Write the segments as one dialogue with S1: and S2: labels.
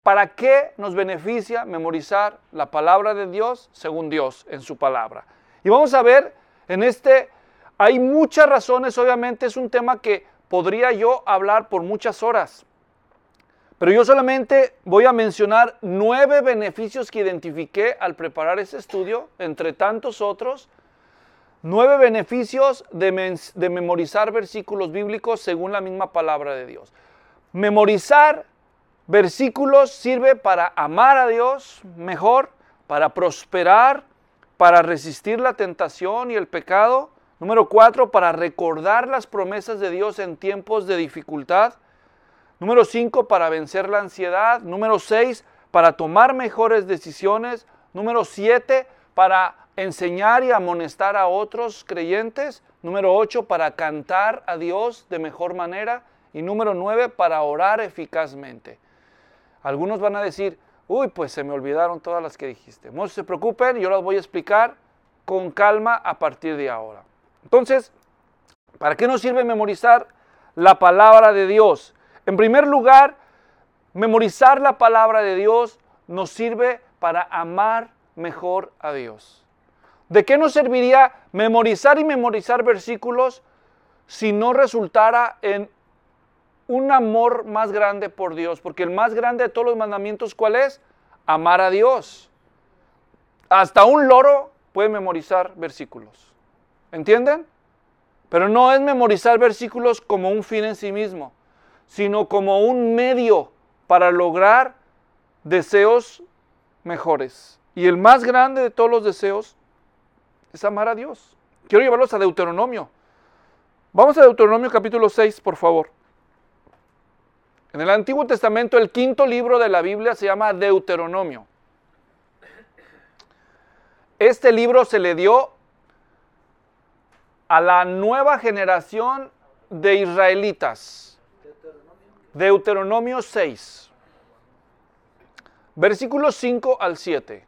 S1: ¿Para qué nos beneficia memorizar la palabra de Dios según Dios en su palabra? Y vamos a ver hay muchas razones, obviamente es un tema que podría yo hablar por muchas horas. Pero yo solamente voy a mencionar 9 beneficios que identifiqué al preparar este estudio, entre tantos otros. 9 beneficios de memorizar versículos bíblicos según la misma palabra de Dios. Memorizar versículos sirve para amar a Dios mejor, para prosperar, para resistir la tentación y el pecado. Número 4, para recordar las promesas de Dios en tiempos de dificultad. Número 5, para vencer la ansiedad. Número 6, para tomar mejores decisiones. Número 7, para enseñar y amonestar a otros creyentes. Número 8, para cantar a Dios de mejor manera. Y número 9, para orar eficazmente. Algunos van a decir, uy, pues se me olvidaron todas las que dijiste. No se preocupen, yo las voy a explicar con calma a partir de ahora. Entonces, ¿para qué nos sirve memorizar la palabra de Dios? En primer lugar, memorizar la palabra de Dios nos sirve para amar mejor a Dios. ¿De qué nos serviría memorizar y memorizar versículos si no resultara en un amor más grande por Dios? Porque el más grande de todos los mandamientos, ¿cuál es? Amar a Dios. Hasta un loro puede memorizar versículos. ¿Entienden? Pero no es memorizar versículos como un fin en sí mismo, sino como un medio para lograr deseos mejores. Y el más grande de todos los deseos es amar a Dios. Quiero llevarlos a Deuteronomio. Vamos a Deuteronomio capítulo 6, por favor. En el Antiguo Testamento, el 5.º libro de la Biblia se llama Deuteronomio. Este libro se le dio a la nueva generación de israelitas. Deuteronomio 6, versículos 5 al 7.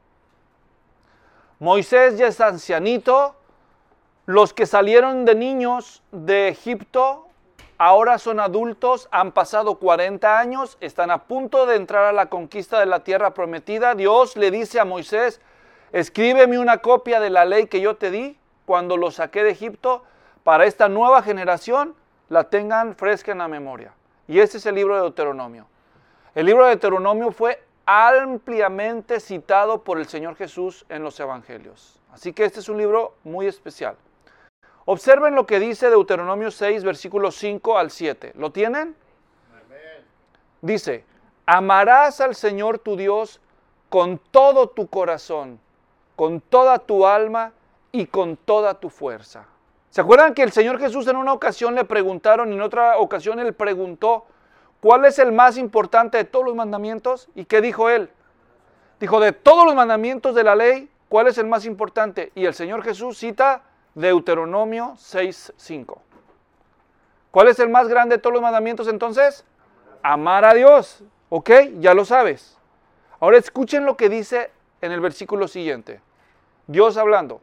S1: Moisés ya es ancianito, los que salieron de niños de Egipto ahora son adultos, han pasado 40 años, están a punto de entrar a la conquista de la tierra prometida. Dios le dice a Moisés, escríbeme una copia de la ley que yo te di cuando los saqué de Egipto, para esta nueva generación la tengan fresca en la memoria. Y este es el libro de Deuteronomio. El libro de Deuteronomio fue ampliamente citado por el Señor Jesús en los evangelios. Así que este es un libro muy especial. Observen lo que dice Deuteronomio 6, versículos 5 al 7. ¿Lo tienen? Amén. Dice, amarás al Señor tu Dios con todo tu corazón, con toda tu alma y con toda tu fuerza. ¿Se acuerdan que el Señor Jesús en una ocasión le preguntaron, en otra ocasión él preguntó, ¿cuál es el más importante de todos los mandamientos? ¿Y qué dijo él? Dijo, de todos los mandamientos de la ley, ¿cuál es el más importante? Y el Señor Jesús cita Deuteronomio 6:5. ¿Cuál es el más grande de todos los mandamientos entonces? Amar a Dios. ¿Ok? Ya lo sabes. Ahora escuchen lo que dice en el versículo siguiente. Dios hablando.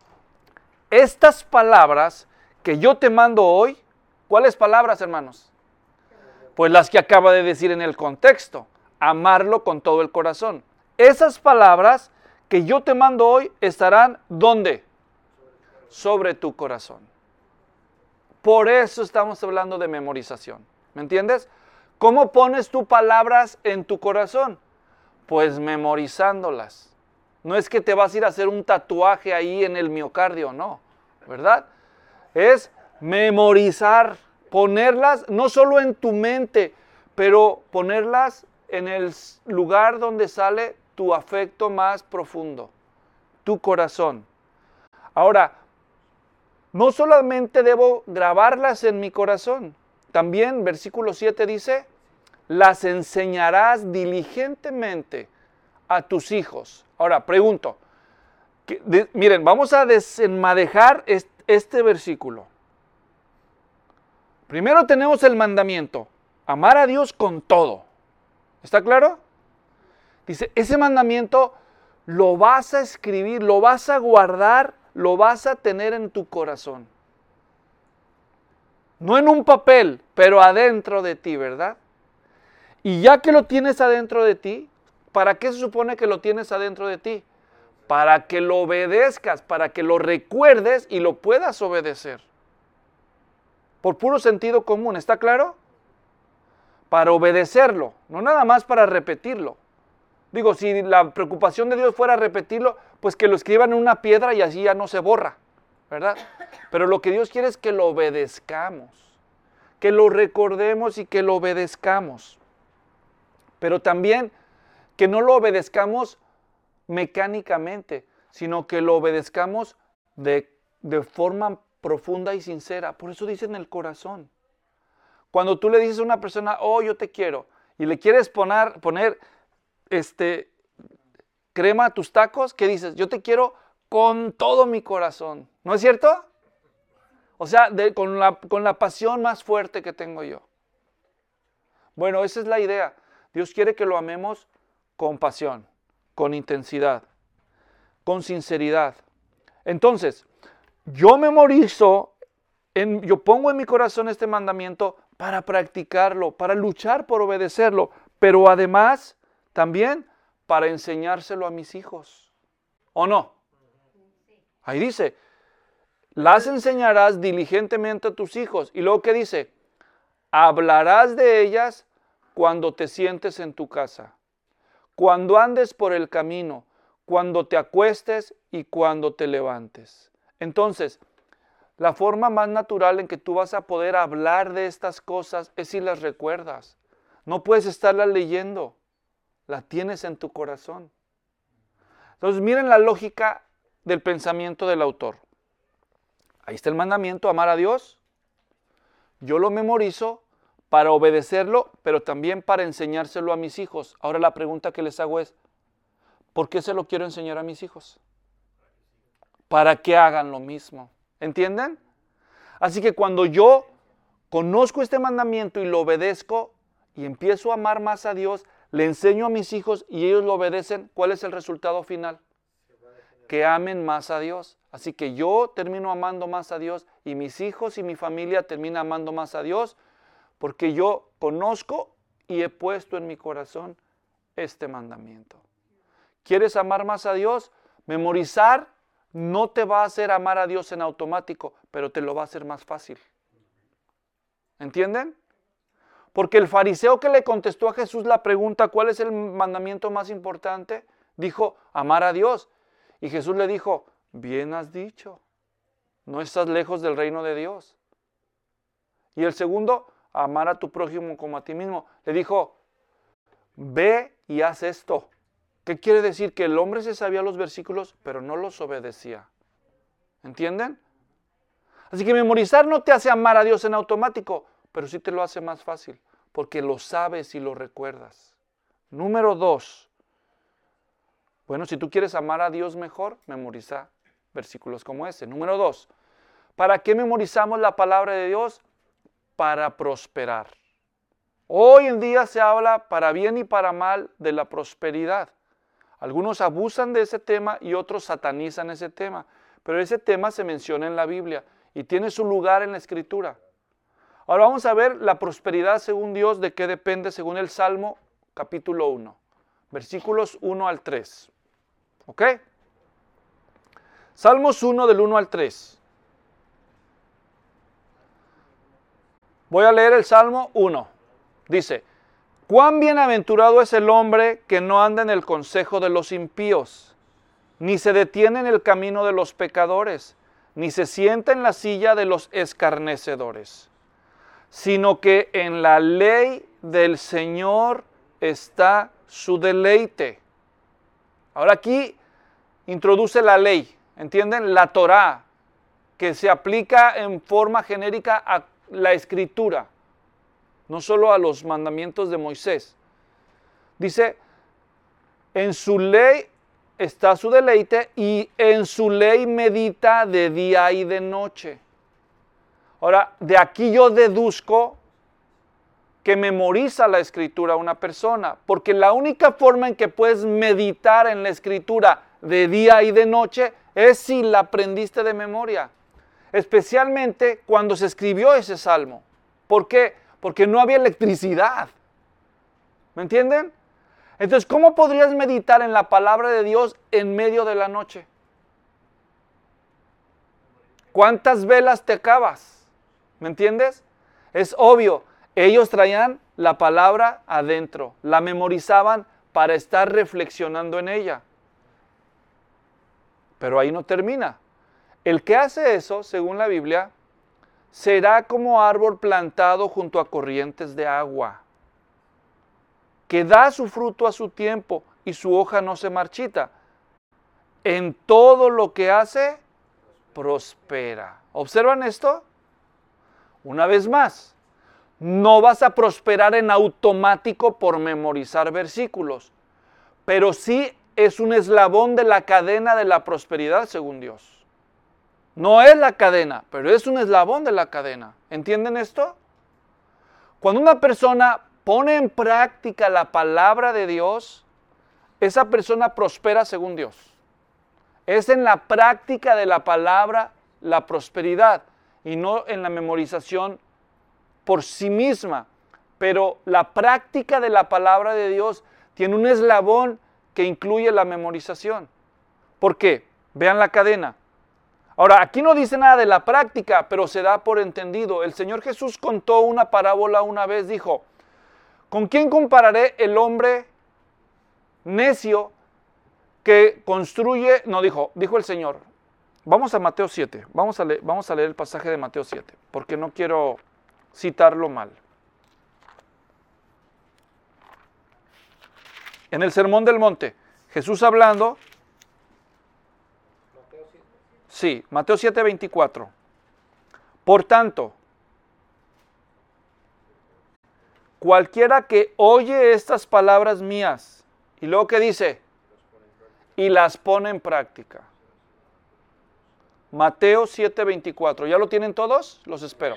S1: Estas palabras que yo te mando hoy, ¿cuáles palabras, hermanos? Pues las que acaba de decir en el contexto. Amarlo con todo el corazón. Esas palabras que yo te mando hoy estarán, ¿dónde? Sobre tu corazón. Por eso estamos hablando de memorización. ¿Me entiendes? ¿Cómo pones tú palabras en tu corazón? Pues memorizándolas. No es que te vas a ir a hacer un tatuaje ahí en el miocardio, no, ¿verdad? Es memorizar, ponerlas no solo en tu mente, pero ponerlas en el lugar donde sale tu afecto más profundo, tu corazón. Ahora, no solamente debo grabarlas en mi corazón, también versículo 7 dice, las enseñarás diligentemente a tus hijos. Ahora, pregunto, miren, vamos a desenmadejar este versículo. Primero tenemos el mandamiento, amar a Dios con todo. ¿Está claro? Dice, ese mandamiento lo vas a escribir, lo vas a guardar, lo vas a tener en tu corazón. No en un papel, pero adentro de ti, ¿verdad? Y ya que lo tienes adentro de ti, ¿para qué se supone que lo tienes adentro de ti? Para que lo obedezcas, para que lo recuerdes y lo puedas obedecer. Por puro sentido común, ¿está claro? Para obedecerlo, no nada más para repetirlo. Digo, si la preocupación de Dios fuera repetirlo, pues que lo escriban en una piedra y así ya no se borra, ¿verdad? Pero lo que Dios quiere es que lo obedezcamos, que lo recordemos y que lo obedezcamos. Pero también que no lo obedezcamos mecánicamente, sino que lo obedezcamos de forma profunda y sincera. Por eso dice en el corazón. Cuando tú le dices a una persona, oh, yo te quiero, y le quieres poner crema a tus tacos, ¿qué dices? Yo te quiero con todo mi corazón. ¿No es cierto? O sea, con la pasión más fuerte que tengo yo. Bueno, esa es la idea. Dios quiere que lo amemos con pasión, con intensidad, con sinceridad. Entonces, yo memorizo, yo pongo en mi corazón este mandamiento para practicarlo, para luchar por obedecerlo, pero además también para enseñárselo a mis hijos. ¿O no? Ahí dice, las enseñarás diligentemente a tus hijos. Y luego, ¿qué dice? Hablarás de ellas cuando te sientes en tu casa, cuando andes por el camino, cuando te acuestes y cuando te levantes. Entonces, la forma más natural en que tú vas a poder hablar de estas cosas es si las recuerdas. No puedes estarlas leyendo, las tienes en tu corazón. Entonces, miren la lógica del pensamiento del autor. Ahí está el mandamiento, amar a Dios. Yo lo memorizo para obedecerlo, pero también para enseñárselo a mis hijos. Ahora la pregunta que les hago es, ¿por qué se lo quiero enseñar a mis hijos? Para que hagan lo mismo. ¿Entienden? Así que cuando yo conozco este mandamiento y lo obedezco y empiezo a amar más a Dios, le enseño a mis hijos y ellos lo obedecen, ¿cuál es el resultado final? Que amen más a Dios. Así que yo termino amando más a Dios y mis hijos y mi familia terminan amando más a Dios porque yo conozco y he puesto en mi corazón este mandamiento. ¿Quieres amar más a Dios? Memorizar no te va a hacer amar a Dios en automático, pero te lo va a hacer más fácil. ¿Entienden? Porque el fariseo que le contestó a Jesús la pregunta, ¿cuál es el mandamiento más importante? Dijo, amar a Dios. Y Jesús le dijo, bien has dicho, no estás lejos del reino de Dios. Y el segundo, amar a tu prójimo como a ti mismo. Le dijo, ve y haz esto. ¿Qué quiere decir? Que el hombre se sabía los versículos, pero no los obedecía. ¿Entienden? Así que memorizar no te hace amar a Dios en automático, pero sí te lo hace más fácil, porque lo sabes y lo recuerdas. Número 2. Bueno, si tú quieres amar a Dios mejor, memoriza versículos como ese. Número 2. ¿Para qué memorizamos la palabra de Dios? Para prosperar. Hoy en día se habla para bien y para mal de la prosperidad. Algunos abusan de ese tema y otros satanizan ese tema. Pero ese tema se menciona en la Biblia y tiene su lugar en la Escritura. Ahora vamos a ver la prosperidad según Dios, de qué depende según el Salmo capítulo 1. Versículos 1 al 3. ¿Ok? Salmos 1 del 1 al 3. Voy a leer el Salmo 1. Dice, cuán bienaventurado es el hombre que no anda en el consejo de los impíos, ni se detiene en el camino de los pecadores, ni se sienta en la silla de los escarnecedores, sino que en la ley del Señor está su deleite. Ahora aquí introduce la ley, ¿entienden? La Torá, que se aplica en forma genérica a la Escritura, no solo a los mandamientos de Moisés. Dice, en su ley está su deleite y en su ley medita de día y de noche. Ahora, de aquí yo deduzco que memoriza la Escritura una persona, porque la única forma en que puedes meditar en la Escritura de día y de noche es si la aprendiste de memoria, especialmente cuando se escribió ese salmo. ¿Por qué? Porque no había electricidad. ¿Me entienden? Entonces, ¿cómo podrías meditar en la palabra de Dios en medio de la noche? ¿Cuántas velas te acabas? ¿Me entiendes? Es obvio, ellos traían la palabra adentro, la memorizaban para estar reflexionando en ella. Pero ahí no termina. El que hace eso, según la Biblia, será como árbol plantado junto a corrientes de agua, que da su fruto a su tiempo y su hoja no se marchita. En todo lo que hace, prospera. ¿Observan esto? Una vez más, no vas a prosperar en automático por memorizar versículos, pero sí es un eslabón de la cadena de la prosperidad según Dios. No es la cadena, pero es un eslabón de la cadena. ¿Entienden esto? Cuando una persona pone en práctica la palabra de Dios, esa persona prospera según Dios. Es en la práctica de la palabra la prosperidad y no en la memorización por sí misma. Pero la práctica de la palabra de Dios tiene un eslabón que incluye la memorización. ¿Por qué? Vean la cadena. Ahora, aquí no dice nada de la práctica, pero se da por entendido. El Señor Jesús contó una parábola una vez, dijo, ¿con quién compararé el hombre necio que construye? No, dijo el Señor. Vamos a Mateo 7, vamos a leer el pasaje de Mateo 7, porque no quiero citarlo mal. En el Sermón del Monte, Jesús hablando. Sí, Mateo 7, 24. Por tanto, cualquiera que oye estas palabras mías, y luego que dice, y las pone en práctica. Mateo 7, 24. ¿Ya lo tienen todos? Los espero.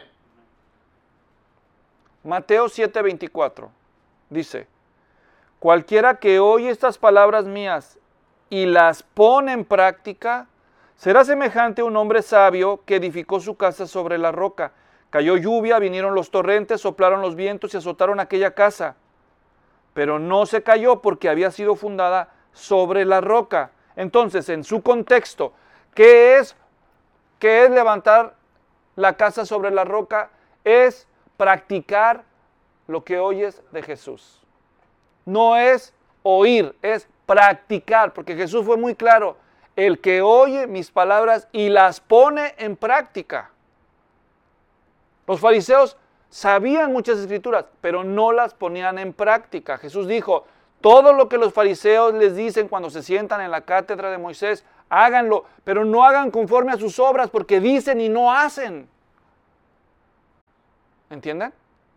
S1: Mateo 7, 24. Dice, cualquiera que oye estas palabras mías y las pone en práctica, será semejante a un hombre sabio que edificó su casa sobre la roca. Cayó lluvia, vinieron los torrentes, soplaron los vientos y azotaron aquella casa. Pero no se cayó porque había sido fundada sobre la roca. Entonces, en su contexto, ¿qué es levantar la casa sobre la roca? Es practicar lo que oyes de Jesús. No es oír, es practicar, porque Jesús fue muy claro. El que oye mis palabras y las pone en práctica. Los fariseos sabían muchas escrituras, pero no las ponían en práctica. Jesús dijo, todo lo que los fariseos les dicen cuando se sientan en la cátedra de Moisés, háganlo, pero no hagan conforme a sus obras, porque dicen y no hacen. ¿Entienden?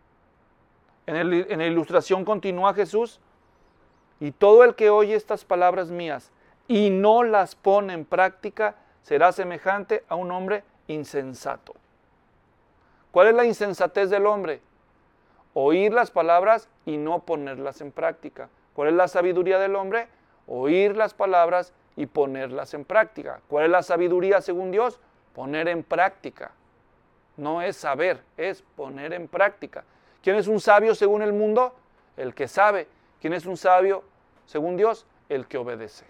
S1: En la ilustración continúa Jesús, y todo el que oye estas palabras mías y no las pone en práctica, será semejante a un hombre insensato. ¿Cuál es la insensatez del hombre? Oír las palabras y no ponerlas en práctica. ¿Cuál es la sabiduría del hombre? Oír las palabras y ponerlas en práctica. ¿Cuál es la sabiduría según Dios? Poner en práctica. No es saber, es poner en práctica. ¿Quién es un sabio según el mundo? El que sabe. ¿Quién es un sabio según Dios? El que obedece.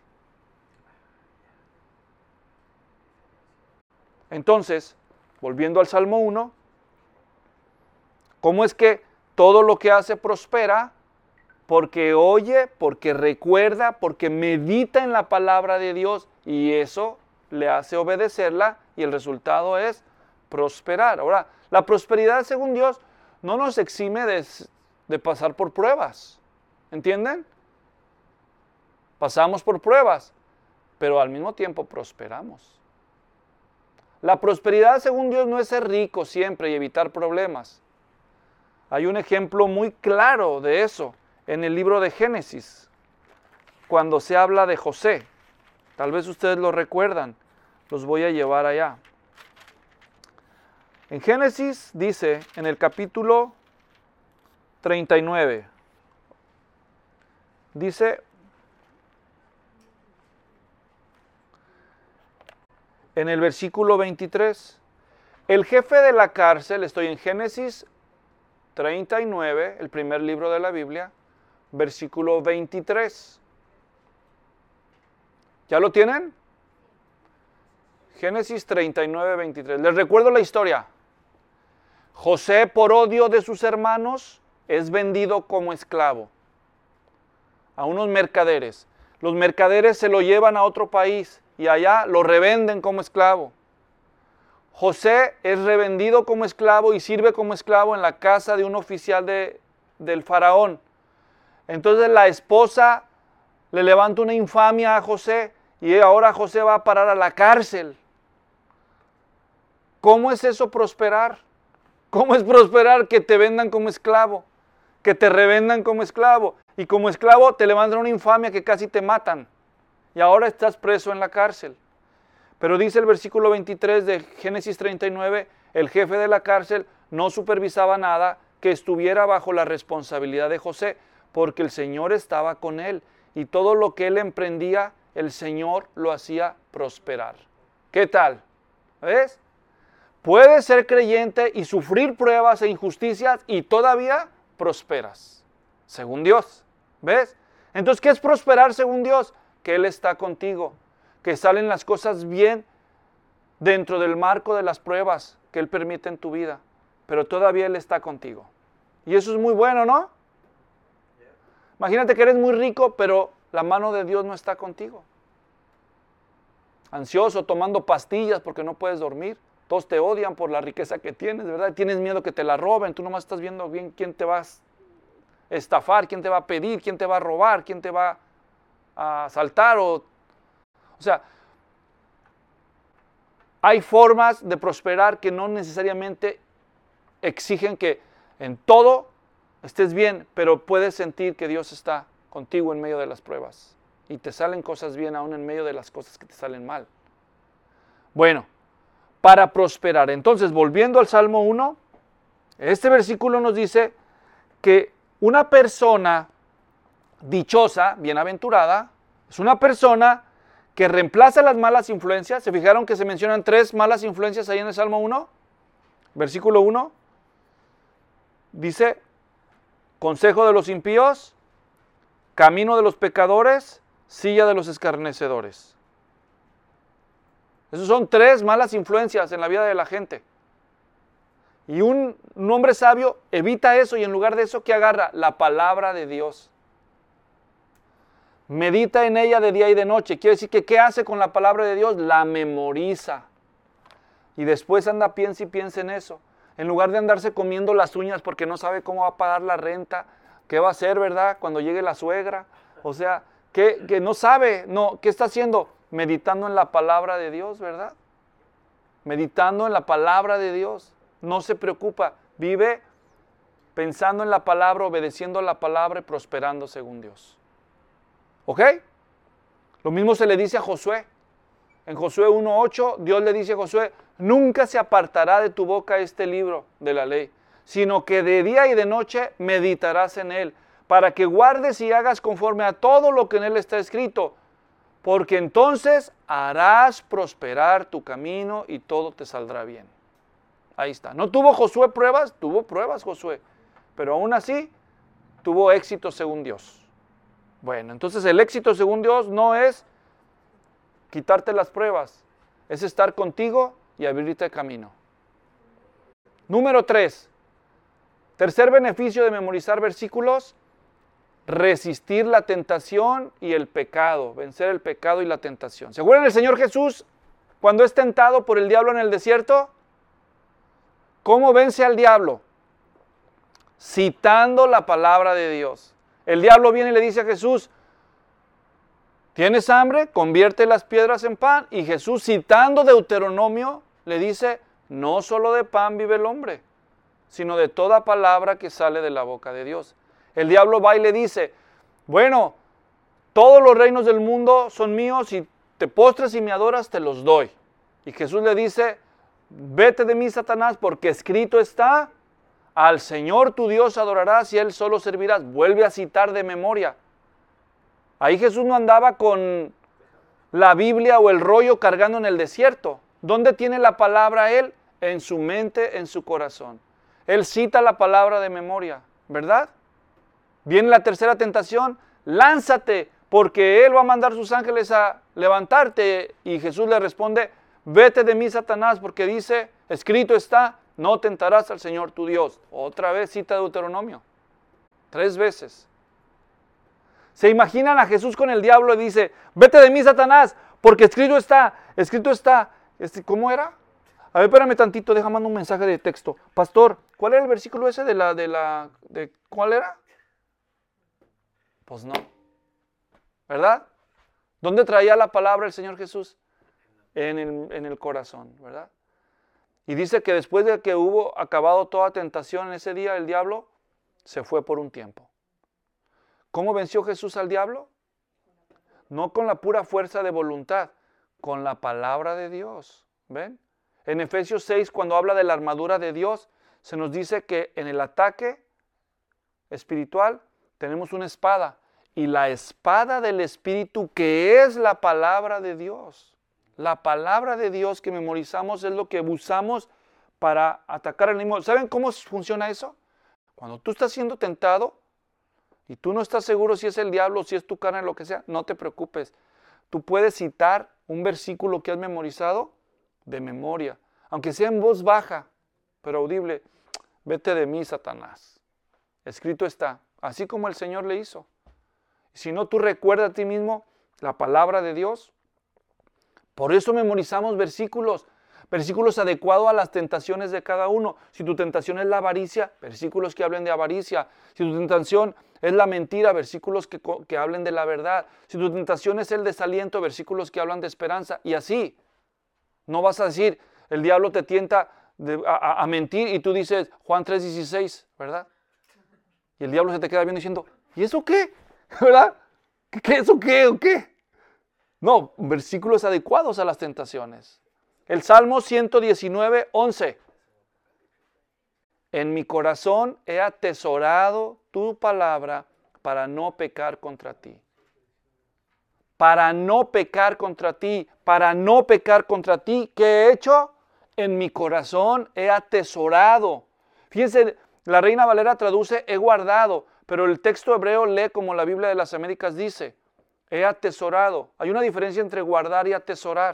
S1: Entonces, volviendo al Salmo 1, ¿cómo es que todo lo que hace prospera? Porque oye, porque recuerda, porque medita en la palabra de Dios y eso le hace obedecerla y el resultado es prosperar. Ahora, la prosperidad según Dios no nos exime de pasar por pruebas, ¿entienden? Pasamos por pruebas, pero al mismo tiempo prosperamos. La prosperidad según Dios no es ser rico siempre y evitar problemas. Hay un ejemplo muy claro de eso en el libro de Génesis, cuando se habla de José. Tal vez ustedes lo recuerdan, los voy a llevar allá. En Génesis dice, en el capítulo 39, dice, en el versículo 23, el jefe de la cárcel, estoy en Génesis 39, el primer libro de la Biblia, versículo 23. ¿Ya lo tienen? Génesis 39, 23. Les recuerdo la historia. José, por odio de sus hermanos, es vendido como esclavo a unos mercaderes. Los mercaderes se lo llevan a otro país y allá lo revenden como esclavo. José es revendido como esclavo y sirve como esclavo en la casa de un oficial del faraón. Entonces la esposa le levanta una infamia a José y ahora José va a parar a la cárcel. ¿Cómo es eso prosperar? ¿Cómo es prosperar que te vendan como esclavo? Que te revendan como esclavo. Y como esclavo te levantan una infamia que casi te matan. Y ahora estás preso en la cárcel. Pero dice el versículo 23 de Génesis 39, el jefe de la cárcel no supervisaba nada que estuviera bajo la responsabilidad de José, porque el Señor estaba con él. Y todo lo que él emprendía, el Señor lo hacía prosperar. ¿Qué tal? ¿Ves? Puedes ser creyente y sufrir pruebas e injusticias y todavía prosperas, según Dios. ¿Ves? Entonces, ¿qué es prosperar según Dios? Que Él está contigo, que salen las cosas bien dentro del marco de las pruebas que Él permite en tu vida, pero todavía Él está contigo. Y eso es muy bueno, ¿no? Imagínate que eres muy rico, pero la mano de Dios no está contigo. Ansioso, tomando pastillas porque no puedes dormir. Todos te odian por la riqueza que tienes, ¿verdad? Tienes miedo que te la roben, tú nomás estás viendo bien quién te va a estafar, quién te va a pedir, quién te va a robar, quién te va a asaltar. O sea, hay formas de prosperar que no necesariamente exigen que en todo estés bien, pero puedes sentir que Dios está contigo en medio de las pruebas. Y te salen cosas bien aún en medio de las cosas que te salen mal. Bueno, para prosperar. Entonces, volviendo al Salmo 1, este versículo nos dice que una persona dichosa, bienaventurada, es una persona que reemplaza las malas influencias. ¿Se fijaron que se mencionan 3 malas influencias ahí en el Salmo 1? Versículo 1 dice, consejo de los impíos, camino de los pecadores, silla de los escarnecedores. Esos son 3 malas influencias en la vida de la gente. Y un hombre sabio evita eso y en lugar de eso, ¿qué agarra? La palabra de Dios. Medita en ella de día y de noche. Quiere decir que ¿qué hace con la palabra de Dios? La memoriza. Y después anda, piensa y piensa en eso. En lugar de andarse comiendo las uñas porque no sabe cómo va a pagar la renta, qué va a hacer, ¿verdad? Cuando llegue la suegra. O sea, que no sabe, no, ¿qué está haciendo? Meditando en la palabra de Dios, ¿verdad? Meditando en la palabra de Dios. No se preocupa, vive pensando en la palabra, obedeciendo la palabra y prosperando según Dios. ¿Ok? Lo mismo se le dice a Josué. En Josué 1:8, Dios le dice a Josué, nunca se apartará de tu boca este libro de la ley, sino que de día y de noche meditarás en él, para que guardes y hagas conforme a todo lo que en él está escrito, porque entonces harás prosperar tu camino y todo te saldrá bien. Ahí está. ¿No tuvo Josué pruebas? Tuvo pruebas Josué, pero aún así tuvo éxito según Dios. Bueno, entonces el éxito según Dios no es quitarte las pruebas, es estar contigo y abrirte camino. Número 3, tercer beneficio de memorizar versículos, resistir la tentación y el pecado, vencer el pecado y la tentación. ¿Se acuerdan del Señor Jesús cuando es tentado por el diablo en el desierto? ¿Cómo vence al diablo? Citando la palabra de Dios. El diablo viene y le dice a Jesús, ¿tienes hambre? Convierte las piedras en pan. Y Jesús, citando Deuteronomio, le dice, no solo de pan vive el hombre, sino de toda palabra que sale de la boca de Dios. El diablo va y le dice, bueno, todos los reinos del mundo son míos, y te postras y me adoras, te los doy. Y Jesús le dice, vete de mí, Satanás, porque escrito está, al Señor tu Dios adorarás y a Él solo servirás. Vuelve a citar de memoria. Ahí Jesús no andaba con la Biblia o el rollo cargando en el desierto. ¿Dónde tiene la palabra Él? En su mente, en su corazón. Él cita la palabra de memoria, ¿verdad? Viene la tercera tentación, lánzate, porque Él va a mandar sus ángeles a levantarte. Y Jesús le responde, vete de mí, Satanás, porque dice, escrito está, no tentarás al Señor tu Dios. Otra vez cita Deuteronomio, 3 veces. Se imaginan a Jesús con el diablo y dice, vete de mí, Satanás, porque escrito está, escrito está. ¿Cómo era? A ver, espérame tantito, déjame mandar un mensaje de texto. Pastor, ¿cuál era el versículo ese de cuál era? Pues no. ¿Verdad? ¿Dónde traía la palabra el Señor Jesús? En el corazón, ¿verdad? Y dice que después de que hubo acabado toda tentación en ese día, el diablo se fue por un tiempo. ¿Cómo venció Jesús al diablo? No con la pura fuerza de voluntad, con la palabra de Dios. ¿Ven? En Efesios 6, cuando habla de la armadura de Dios, se nos dice que en el ataque espiritual tenemos una espada. Y la espada del Espíritu, que es la palabra de Dios. La palabra de Dios que memorizamos es lo que usamos para atacar al enemigo. ¿Saben cómo funciona eso? Cuando tú estás siendo tentado y tú no estás seguro si es el diablo, si es tu carne, lo que sea, no te preocupes. Tú puedes citar un versículo que has memorizado de memoria, aunque sea en voz baja, pero audible. Vete de mí, Satanás. Escrito está, así como el Señor le hizo. Si no, tú recuerda a ti mismo la palabra de Dios. Por eso memorizamos versículos adecuados a las tentaciones de cada uno. Si tu tentación es la avaricia, versículos que hablen de avaricia. Si tu tentación es la mentira, versículos que hablen de la verdad. Si tu tentación es el desaliento, versículos que hablan de esperanza. Y así, no vas a decir, el diablo te tienta a mentir y tú dices Juan 3:16, ¿verdad? Y el diablo se te queda viendo diciendo, ¿y eso qué? ¿Verdad? ¿Qué eso qué o qué? No, versículos adecuados a las tentaciones. El Salmo 119:11. En mi corazón he atesorado tu palabra para no pecar contra ti. Para no pecar contra ti, para no pecar contra ti. ¿Qué he hecho? En mi corazón he atesorado. Fíjense, la Reina Valera traduce he guardado, pero el texto hebreo lee como la Biblia de las Américas dice, he atesorado. Hay una diferencia entre guardar y atesorar.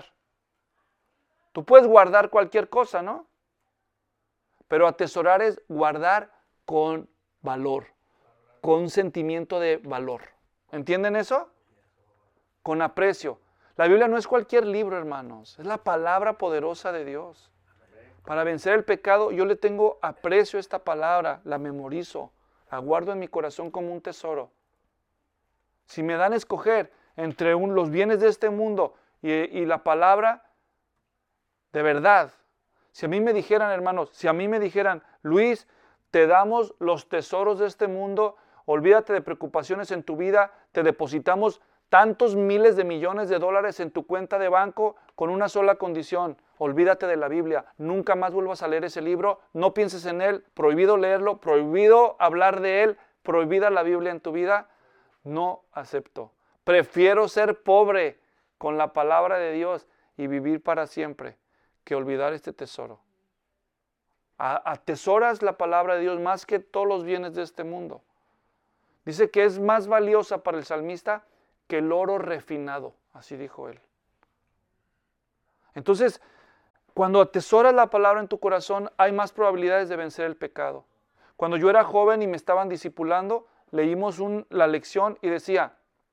S1: Tú puedes guardar cualquier cosa, ¿no? Pero atesorar es guardar con valor, con un sentimiento de valor. ¿Entienden eso? Con aprecio. La Biblia no es cualquier libro, hermanos. Es la palabra poderosa de Dios. Para vencer el pecado, yo le tengo aprecio a esta palabra, la memorizo, la guardo en mi corazón como un tesoro. Si me dan a escoger entre los bienes de este mundo y la palabra de verdad, si a mí me dijeran, hermanos, si a mí me dijeran, Luis, te damos los tesoros de este mundo, olvídate de preocupaciones en tu vida, te depositamos tantos miles de millones de dólares en tu cuenta de banco con una sola condición, olvídate de la Biblia, nunca más vuelvas a leer ese libro, no pienses en él, prohibido leerlo, prohibido hablar de él, prohibida la Biblia en tu vida, no acepto. Prefiero ser pobre con la palabra de Dios y vivir para siempre que olvidar este tesoro. Atesoras la palabra de Dios más que todos los bienes de este mundo. Dice que es más valiosa para el salmista que el oro refinado, así dijo él. Entonces, cuando atesoras la palabra en tu corazón, hay más probabilidades de vencer el pecado. Cuando yo era joven y me estaban discipulando, leímos la lección y decía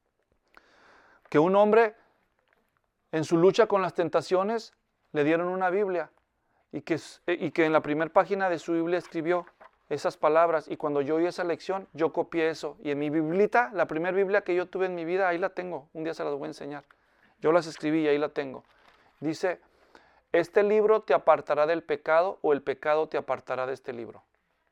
S1: que un hombre en su lucha con las tentaciones le dieron una Biblia y que en la primera página de su Biblia escribió esas palabras y cuando yo oí esa lección yo copié eso y en mi biblita, la primera Biblia que yo tuve en mi vida, ahí la tengo, un día se las voy a enseñar, yo las escribí y ahí la tengo. Dice, este libro te apartará del pecado o el pecado te apartará de este libro.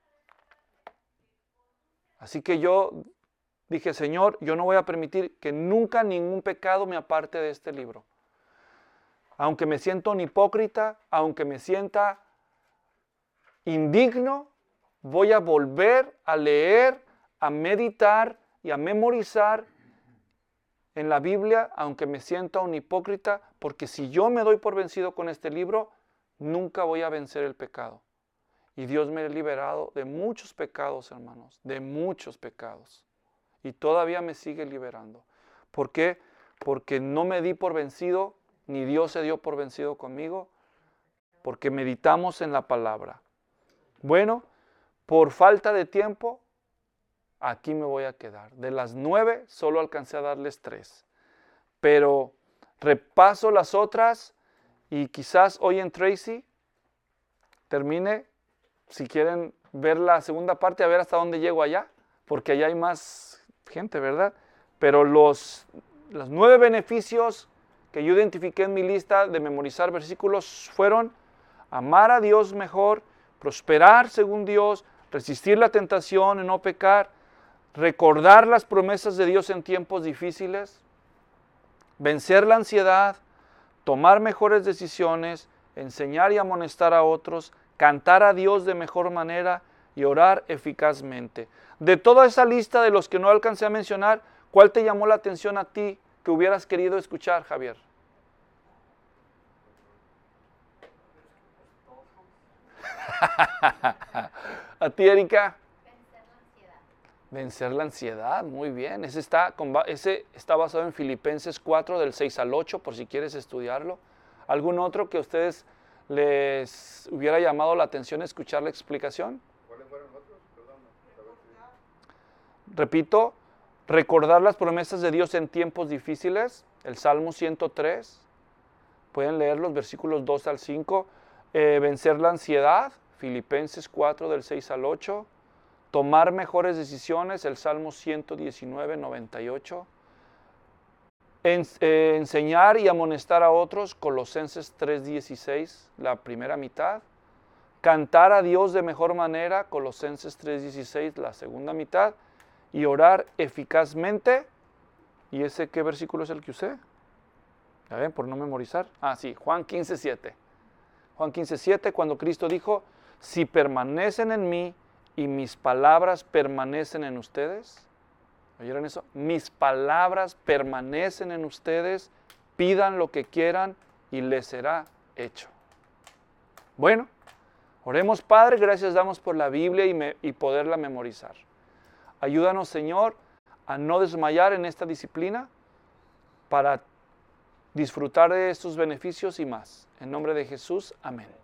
S1: Así que yo dije, Señor, yo no voy a permitir que nunca ningún pecado me aparte de este libro. Aunque me sienta un hipócrita, aunque me sienta indigno, voy a volver a leer, a meditar y a memorizar en la Biblia, aunque me sienta un hipócrita, porque si yo me doy por vencido con este libro, nunca voy a vencer el pecado. Y Dios me ha liberado de muchos pecados, hermanos, de muchos pecados. y todavía me sigue liberando. ¿Por qué? Porque no me di por vencido, ni Dios se dio por vencido conmigo, porque meditamos en la palabra. Bueno, por falta de tiempo, aquí me voy a quedar. De las 9, solo alcancé a darles 3. Pero repaso las otras y quizás hoy en Tracy termine, si quieren ver la segunda parte, a ver hasta dónde llego allá, porque allá hay más gente, ¿verdad? Pero los 9 beneficios que yo identifiqué en mi lista de memorizar versículos fueron amar a Dios mejor, prosperar según Dios, resistir la tentación y no pecar, recordar las promesas de Dios en tiempos difíciles, vencer la ansiedad, tomar mejores decisiones, enseñar y amonestar a otros, cantar a Dios de mejor manera y orar eficazmente. De toda esa lista de los que no alcancé a mencionar, ¿cuál te llamó la atención a ti que hubieras querido escuchar, Javier? ¿A ti, Erika?
S2: Vencer la ansiedad.
S1: Vencer la ansiedad, muy bien. Ese está basado en Filipenses 4, del 6 al 8, por si quieres estudiarlo. ¿Algún otro que a ustedes les hubiera llamado la atención escuchar la explicación?
S3: ¿Cuáles fueron otros? Perdón.
S1: Repito, recordar las promesas de Dios en tiempos difíciles, el Salmo 103. Pueden leer los versículos 2 al 5. Vencer la ansiedad, Filipenses 4, del 6 al 8. Tomar mejores decisiones, el Salmo 119, 98. Enseñar y amonestar a otros, Colosenses 3, 16, la primera mitad. Cantar a Dios de mejor manera, Colosenses 3, 16, la segunda mitad. Y orar eficazmente. ¿Y ese qué versículo es el que usé? ¿Ya ven? Por no memorizar. Ah, sí, Juan 15, 7. Juan 15, 7, cuando Cristo dijo, si permanecen en mí y mis palabras permanecen en ustedes. ¿Oyeron eso? Mis palabras permanecen en ustedes, pidan lo que quieran y les será hecho. Bueno, oremos, Padre, gracias damos por la Biblia y poderla memorizar. Ayúdanos, Señor, a no desmayar en esta disciplina para disfrutar de estos beneficios y más. En nombre de Jesús, amén.